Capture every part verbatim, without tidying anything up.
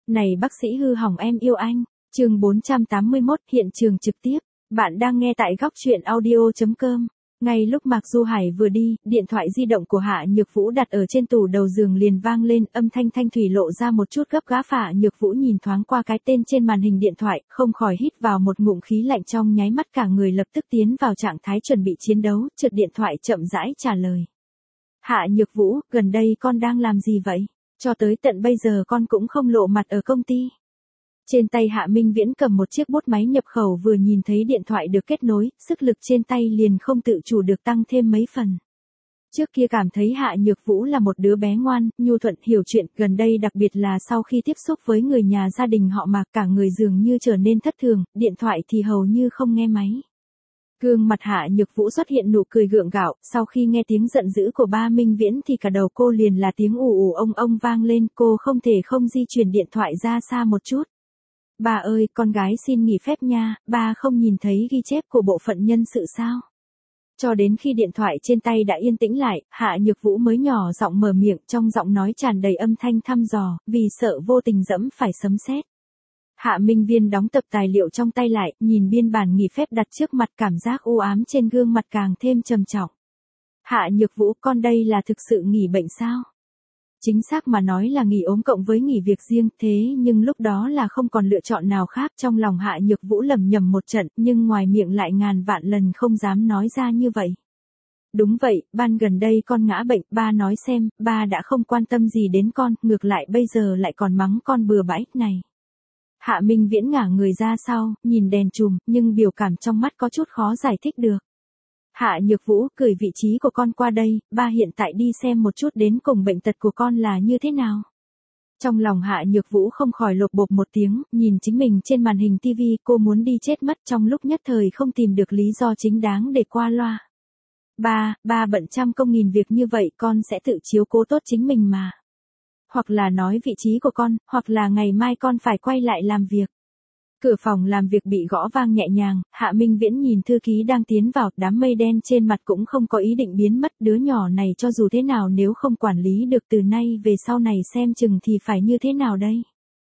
Này bác sĩ hư hỏng em yêu anh. Chương bốn trăm tám mươi mốt, hiện trường trực tiếp. Bạn đang nghe tại góc truyện audio chấm com. Ngay lúc Mạc Du Hải vừa đi, điện thoại di động của Hạ Nhược Vũ đặt ở trên tủ đầu giường liền vang lên, âm thanh thanh thủy lộ ra một chút gấp gáp. Hạ Nhược Vũ nhìn thoáng qua cái tên trên màn hình điện thoại, không khỏi hít vào một ngụm khí lạnh, trong nháy mắt cả người lập tức tiến vào trạng thái chuẩn bị chiến đấu, trượt điện thoại chậm rãi trả lời. Hạ Nhược Vũ, gần đây con đang làm gì vậy? Cho tới tận bây giờ con cũng không lộ mặt ở công ty. Trên tay Hạ Minh Viễn cầm một chiếc bút máy nhập khẩu, vừa nhìn thấy điện thoại được kết nối, sức lực trên tay liền không tự chủ được tăng thêm mấy phần. Trước kia cảm thấy Hạ Nhược Vũ là một đứa bé ngoan, nhu thuận, hiểu chuyện, gần đây đặc biệt là sau khi tiếp xúc với người nhà gia đình họ Mạc, cả người dường như trở nên thất thường, điện thoại thì hầu như không nghe máy. Gương mặt Hạ Nhược Vũ xuất hiện nụ cười gượng gạo, sau khi nghe tiếng giận dữ của ba Minh Viễn thì cả đầu cô liền là tiếng ù ù ông ông vang lên, cô không thể không di chuyển điện thoại ra xa một chút. Bà ơi, con gái xin nghỉ phép nha, ba không nhìn thấy ghi chép của bộ phận nhân sự sao? Cho đến khi điện thoại trên tay đã yên tĩnh lại, Hạ Nhược Vũ mới nhỏ giọng mở miệng, trong giọng nói tràn đầy âm thanh thăm dò, vì sợ vô tình dẫm phải sấm sét. Hạ Minh Viên đóng tập tài liệu trong tay lại, nhìn biên bản nghỉ phép đặt trước mặt, cảm giác u ám trên gương mặt càng thêm trầm trọng. Hạ Nhược Vũ, con đây là thực sự nghỉ bệnh sao? Chính xác mà nói là nghỉ ốm cộng với nghỉ việc riêng, thế nhưng lúc đó là không còn lựa chọn nào khác. Trong lòng Hạ Nhược Vũ lẩm nhẩm một trận, nhưng ngoài miệng lại ngàn vạn lần không dám nói ra như vậy. Đúng vậy, ban gần đây con ngã bệnh, ba nói xem, ba đã không quan tâm gì đến con, ngược lại bây giờ lại còn mắng con bừa bãi này. Hạ Minh Viễn ngả người ra sau, nhìn đèn chùm, nhưng biểu cảm trong mắt có chút khó giải thích được. Hạ Nhược Vũ, gửi vị trí của con qua đây, ba hiện tại đi xem một chút đến cùng bệnh tật của con là như thế nào. Trong lòng Hạ Nhược Vũ không khỏi lột bột một tiếng, nhìn chính mình trên màn hình tivi, cô muốn đi chết mất, trong lúc nhất thời không tìm được lý do chính đáng để qua loa. Ba, ba bận trăm công nghìn việc như vậy, con sẽ tự chiếu cố tốt chính mình mà. Hoặc là nói vị trí của con, hoặc là ngày mai con phải quay lại làm việc. Cửa phòng làm việc bị gõ vang nhẹ nhàng, Hạ Minh Viễn nhìn thư ký đang tiến vào, đám mây đen trên mặt cũng không có ý định biến mất, đứa nhỏ này cho dù thế nào nếu không quản lý được từ nay về sau này xem chừng thì phải như thế nào đây.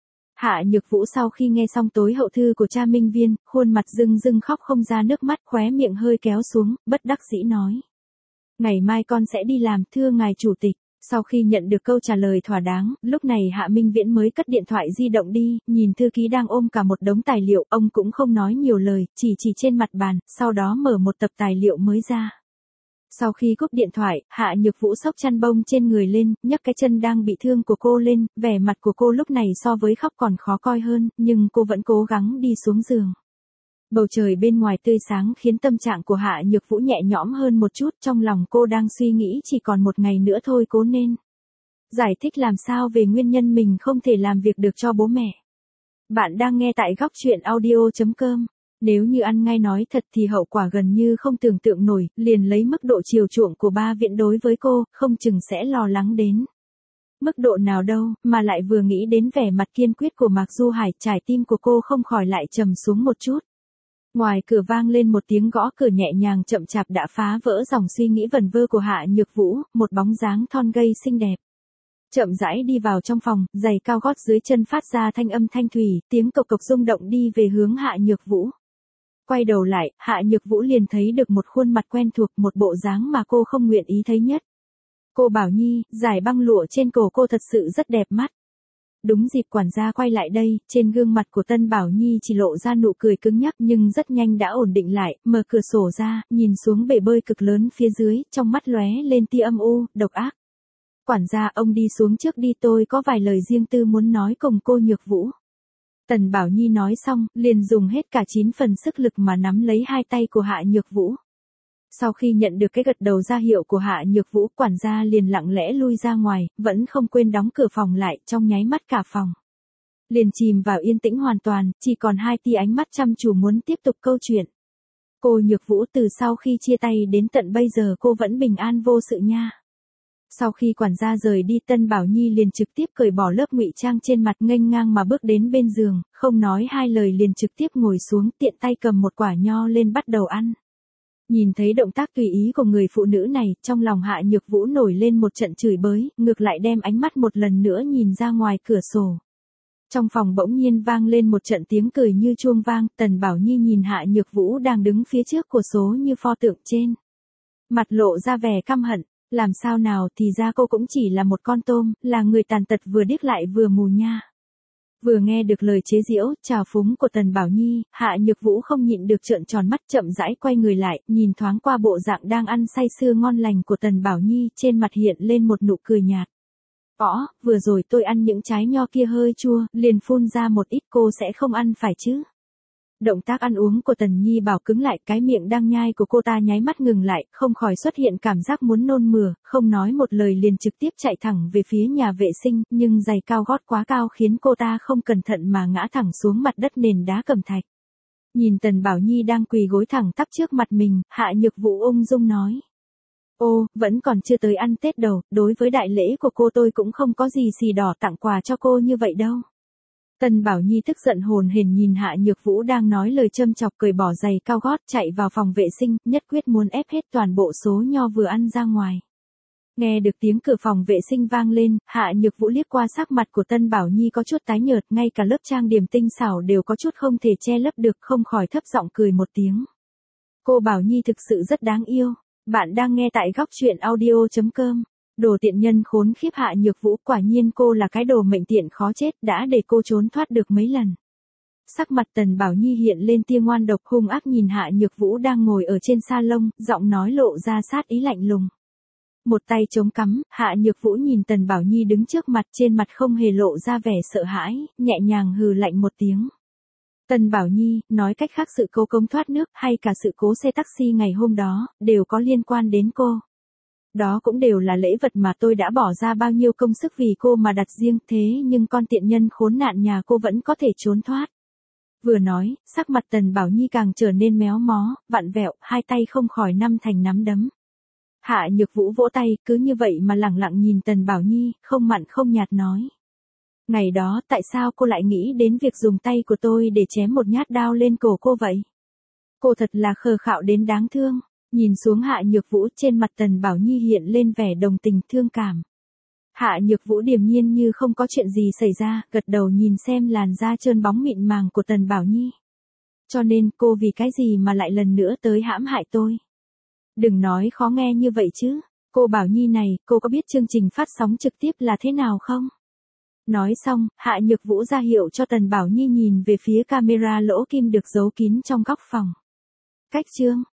Hạ Nhược Vũ sau khi nghe xong tối hậu thư của cha Minh Viên, khuôn mặt rưng rưng khóc không ra nước mắt, khóe miệng hơi kéo xuống, bất đắc dĩ nói. Ngày mai con sẽ đi làm, thưa ngài chủ tịch. Sau khi nhận được câu trả lời thỏa đáng, lúc này Hạ Minh Viễn mới cất điện thoại di động đi, nhìn thư ký đang ôm cả một đống tài liệu, ông cũng không nói nhiều lời, chỉ chỉ trên mặt bàn, sau đó mở một tập tài liệu mới ra. Sau khi cúp điện thoại, Hạ Nhược Vũ xốc chăn bông trên người lên, nhấc cái chân đang bị thương của cô lên, vẻ mặt của cô lúc này so với khóc còn khó coi hơn, nhưng cô vẫn cố gắng đi xuống giường. Bầu trời bên ngoài tươi sáng khiến tâm trạng của Hạ Nhược Vũ nhẹ nhõm hơn một chút, trong lòng cô đang suy nghĩ chỉ còn một ngày nữa thôi cố nên giải thích làm sao về nguyên nhân mình không thể làm việc được cho bố mẹ. Bạn đang nghe tại góc truyện audio chấm com. Nếu như ăn ngay nói thật thì hậu quả gần như không tưởng tượng nổi, liền lấy mức độ chiều chuộng của ba Viễn đối với cô, không chừng sẽ lo lắng đến mức độ nào đâu, mà lại vừa nghĩ đến vẻ mặt kiên quyết của Mạc Du Hải, trái tim của cô không khỏi lại trầm xuống một chút. Ngoài cửa vang lên một tiếng gõ cửa nhẹ nhàng chậm chạp đã phá vỡ dòng suy nghĩ vẩn vơ của Hạ Nhược Vũ, một bóng dáng thon gầy xinh đẹp. Chậm rãi đi vào trong phòng, giày cao gót dưới chân phát ra thanh âm thanh thủy, tiếng cộc cộc rung động đi về hướng Hạ Nhược Vũ. Quay đầu lại, Hạ Nhược Vũ liền thấy được một khuôn mặt quen thuộc, một bộ dáng mà cô không nguyện ý thấy nhất. Cô Bảo Nhi, dải băng lụa trên cổ cô thật sự rất đẹp mắt. Đúng dịp quản gia quay lại đây, trên gương mặt của Tân Bảo Nhi chỉ lộ ra nụ cười cứng nhắc nhưng rất nhanh đã ổn định lại, mở cửa sổ ra, nhìn xuống bể bơi cực lớn phía dưới, trong mắt lóe lên tia âm u, độc ác. Quản gia, ông đi xuống trước đi, tôi có vài lời riêng tư muốn nói cùng cô Nhược Vũ. Tần Bảo Nhi nói xong, liền dùng hết cả chín phần sức lực mà nắm lấy hai tay của Hạ Nhược Vũ. Sau khi nhận được cái gật đầu ra hiệu của Hạ Nhược Vũ, quản gia liền lặng lẽ lui ra ngoài, vẫn không quên đóng cửa phòng lại, trong nháy mắt cả phòng liền chìm vào yên tĩnh hoàn toàn, chỉ còn hai tia ánh mắt chăm chú muốn tiếp tục câu chuyện. Cô Nhược Vũ, từ sau khi chia tay đến tận bây giờ cô vẫn bình an vô sự nha. Sau khi quản gia rời đi, Tân Bảo Nhi liền trực tiếp cởi bỏ lớp ngụy trang trên mặt, nghênh ngang mà bước đến bên giường, không nói hai lời liền trực tiếp ngồi xuống, tiện tay cầm một quả nho lên bắt đầu ăn. Nhìn thấy động tác tùy ý của người phụ nữ này, trong lòng Hạ Nhược Vũ nổi lên một trận chửi bới, ngược lại đem ánh mắt một lần nữa nhìn ra ngoài cửa sổ. Trong phòng bỗng nhiên vang lên một trận tiếng cười như chuông vang, Tần Bảo Nhi nhìn Hạ Nhược Vũ đang đứng phía trước của số như pho tượng trên. Mặt lộ ra vẻ căm hận, làm sao nào thì ra cô cũng chỉ là một con tôm, là người tàn tật vừa điếc lại vừa mù nha. Vừa nghe được lời chế giễu, trào phúng của Tần Bảo Nhi, Hạ Nhược Vũ không nhịn được trợn tròn mắt chậm rãi quay người lại, nhìn thoáng qua bộ dạng đang ăn say sưa ngon lành của Tần Bảo Nhi, trên mặt hiện lên một nụ cười nhạt. Ó, vừa rồi tôi ăn những trái nho kia hơi chua, liền phun ra một ít, cô sẽ không ăn phải chứ? Động tác ăn uống của Tần Nhi Bảo cứng lại, cái miệng đang nhai của cô ta nháy mắt ngừng lại, không khỏi xuất hiện cảm giác muốn nôn mửa, không nói một lời liền trực tiếp chạy thẳng về phía nhà vệ sinh, nhưng giày cao gót quá cao khiến cô ta không cẩn thận mà ngã thẳng xuống mặt đất nền đá cẩm thạch. Nhìn Tần Bảo Nhi đang quỳ gối thẳng tắp trước mặt mình, Hạ Nhược Vũ ung dung nói. Ô, vẫn còn chưa tới ăn Tết đâu, đối với đại lễ của cô tôi cũng không có gì xì đỏ tặng quà cho cô như vậy đâu. Tần Bảo Nhi tức giận hồn hển nhìn Hạ Nhược Vũ đang nói lời châm chọc, cởi bỏ giày cao gót chạy vào phòng vệ sinh, nhất quyết muốn ép hết toàn bộ số nho vừa ăn ra ngoài. Nghe được tiếng cửa phòng vệ sinh vang lên, Hạ Nhược Vũ liếc qua sắc mặt của Tân Bảo Nhi có chút tái nhợt, ngay cả lớp trang điểm tinh xảo đều có chút không thể che lấp được, không khỏi thấp giọng cười một tiếng. Cô Bảo Nhi thực sự rất đáng yêu. Bạn đang nghe tại góc truyện audio chấm com. Đồ tiện nhân khốn khiếp Hạ Nhược Vũ, quả nhiên cô là cái đồ mệnh tiện khó chết, đã để cô trốn thoát được mấy lần. Sắc mặt Tần Bảo Nhi hiện lên tia ngoan độc, hung ác nhìn Hạ Nhược Vũ đang ngồi ở trên sa lông, giọng nói lộ ra sát ý lạnh lùng. Một tay chống cắm, Hạ Nhược Vũ nhìn Tần Bảo Nhi đứng trước mặt, trên mặt không hề lộ ra vẻ sợ hãi, nhẹ nhàng hừ lạnh một tiếng. Tần Bảo Nhi, nói cách khác sự cố cống thoát nước hay cả sự cố xe taxi ngày hôm đó, đều có liên quan đến cô. Đó cũng đều là lễ vật mà tôi đã bỏ ra bao nhiêu công sức vì cô mà đặt riêng, thế nhưng con tiện nhân khốn nạn nhà cô vẫn có thể trốn thoát. Vừa nói, sắc mặt Tần Bảo Nhi càng trở nên méo mó, vặn vẹo, hai tay không khỏi nắm thành nắm đấm. Hạ Nhược Vũ vỗ tay, cứ như vậy mà lẳng lặng nhìn Tần Bảo Nhi, không mặn không nhạt nói. Ngày đó tại sao cô lại nghĩ đến việc dùng tay của tôi để chém một nhát đao lên cổ cô vậy? Cô thật là khờ khạo đến đáng thương. Nhìn xuống Hạ Nhược Vũ, trên mặt Tần Bảo Nhi hiện lên vẻ đồng tình thương cảm. Hạ Nhược Vũ điềm nhiên như không có chuyện gì xảy ra, gật đầu nhìn xem làn da trơn bóng mịn màng của Tần Bảo Nhi. Cho nên cô vì cái gì mà lại lần nữa tới hãm hại tôi? Đừng nói khó nghe như vậy chứ. Cô Bảo Nhi này, cô có biết chương trình phát sóng trực tiếp là thế nào không? Nói xong, Hạ Nhược Vũ ra hiệu cho Tần Bảo Nhi nhìn về phía camera lỗ kim được giấu kín trong góc phòng. Cách chương